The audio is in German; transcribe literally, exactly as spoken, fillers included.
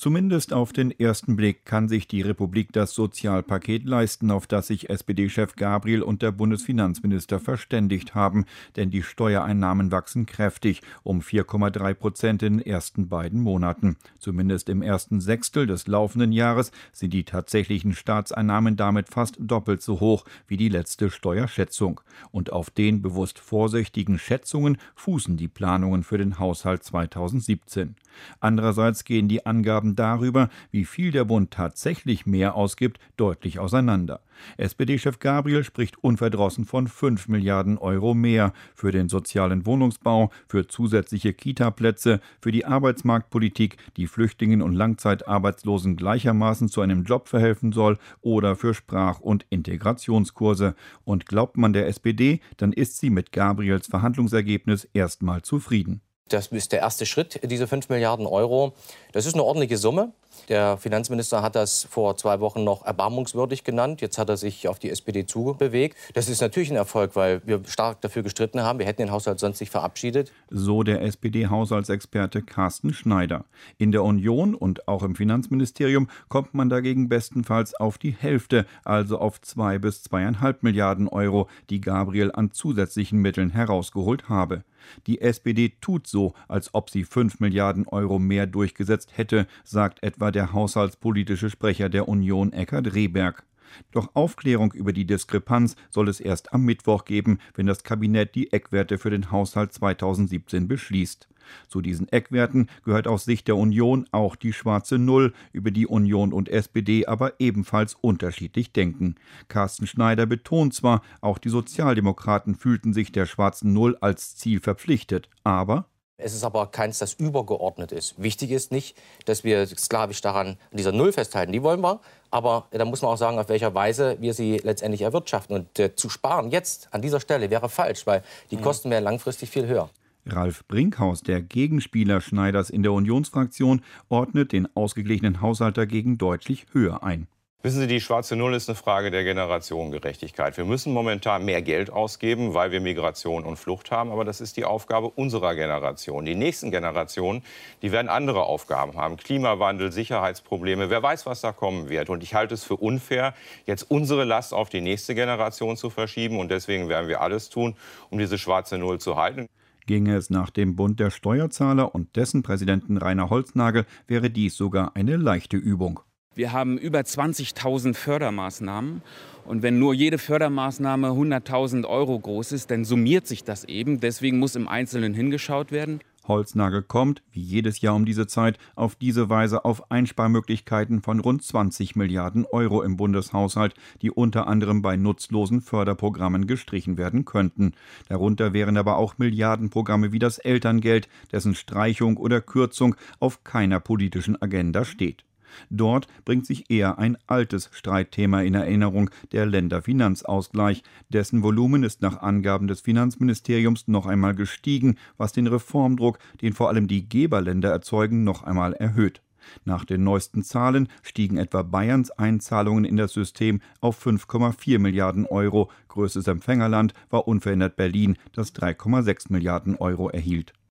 Zumindest auf den ersten Blick kann sich die Republik das Sozialpaket leisten, auf das sich S P D-Chef Gabriel und der Bundesfinanzminister verständigt haben. Denn die Steuereinnahmen wachsen kräftig, um vier Komma drei Prozent in den ersten beiden Monaten. Zumindest im ersten Sechstel des laufenden Jahres sind die tatsächlichen Staatseinnahmen damit fast doppelt so hoch wie die letzte Steuerschätzung. Und auf den bewusst vorsichtigen Schätzungen fußen die Planungen für den Haushalt zweitausendsiebzehn. Andererseits gehen die Angaben darüber, wie viel der Bund tatsächlich mehr ausgibt, deutlich auseinander. S P D-Chef Gabriel spricht unverdrossen von fünf Milliarden Euro mehr für den sozialen Wohnungsbau, für zusätzliche Kita-Plätze, für die Arbeitsmarktpolitik, die Flüchtlingen und Langzeitarbeitslosen gleichermaßen zu einem Job verhelfen soll, oder für Sprach- und Integrationskurse. Und glaubt man der S P D, dann ist sie mit Gabriels Verhandlungsergebnis erstmal zufrieden. Das ist der erste Schritt, diese fünf Milliarden Euro. Das ist eine ordentliche Summe. Der Finanzminister hat das vor zwei Wochen noch erbarmungswürdig genannt. Jetzt hat er sich auf die S P D zubewegt. Das ist natürlich ein Erfolg, weil wir stark dafür gestritten haben. Wir hätten den Haushalt sonst nicht verabschiedet. So der S P D-Haushaltsexperte Carsten Schneider. In der Union und auch im Finanzministerium kommt man dagegen bestenfalls auf die Hälfte, also auf zwei bis zweieinhalb Milliarden Euro, die Gabriel an zusätzlichen Mitteln herausgeholt habe. Die S P D tut so, als ob sie fünf Milliarden Euro mehr durchgesetzt hätte, sagt etwa der haushaltspolitische Sprecher der Union Eckhard Rehberg. Doch Aufklärung über die Diskrepanz soll es erst am Mittwoch geben, wenn das Kabinett die Eckwerte für den Haushalt zweitausendsiebzehn beschließt. Zu diesen Eckwerten gehört aus Sicht der Union auch die schwarze Null, über die Union und S P D aber ebenfalls unterschiedlich denken. Carsten Schneider betont zwar, auch die Sozialdemokraten fühlten sich der schwarzen Null als Ziel verpflichtet, aber Es ist aber keins, das übergeordnet ist. Wichtig ist nicht, dass wir sklavisch daran an dieser Null festhalten. Die wollen wir, aber da muss man auch sagen, auf welcher Weise wir sie letztendlich erwirtschaften. Und äh, zu sparen jetzt an dieser Stelle wäre falsch, weil die Kosten wären langfristig viel höher. Ralf Brinkhaus, der Gegenspieler Schneiders in der Unionsfraktion, ordnet den ausgeglichenen Haushalt dagegen deutlich höher ein. Wissen Sie, die schwarze Null ist eine Frage der Generationengerechtigkeit. Wir müssen momentan mehr Geld ausgeben, weil wir Migration und Flucht haben. Aber das ist die Aufgabe unserer Generation. Die nächsten Generationen, die werden andere Aufgaben haben. Klimawandel, Sicherheitsprobleme. Wer weiß, was da kommen wird. Und ich halte es für unfair, jetzt unsere Last auf die nächste Generation zu verschieben. Und deswegen werden wir alles tun, um diese schwarze Null zu halten. Ginge es nach dem Bund der Steuerzahler und dessen Präsidenten Rainer Holznagel, wäre dies sogar eine leichte Übung. Wir haben über zwanzigtausend Fördermaßnahmen und wenn nur jede Fördermaßnahme hunderttausend Euro groß ist, dann summiert sich das eben. Deswegen muss im Einzelnen hingeschaut werden. Holznagel kommt, wie jedes Jahr um diese Zeit, auf diese Weise auf Einsparmöglichkeiten von rund zwanzig Milliarden Euro im Bundeshaushalt, die unter anderem bei nutzlosen Förderprogrammen gestrichen werden könnten. Darunter wären aber auch Milliardenprogramme wie das Elterngeld, dessen Streichung oder Kürzung auf keiner politischen Agenda steht. Dort bringt sich eher ein altes Streitthema in Erinnerung, der Länderfinanzausgleich. Dessen Volumen ist nach Angaben des Finanzministeriums noch einmal gestiegen, was den Reformdruck, den vor allem die Geberländer erzeugen, noch einmal erhöht. Nach den neuesten Zahlen stiegen etwa Bayerns Einzahlungen in das System auf fünf Komma vier Milliarden Euro. Größtes Empfängerland war unverändert Berlin, das drei Komma sechs Milliarden Euro erhielt.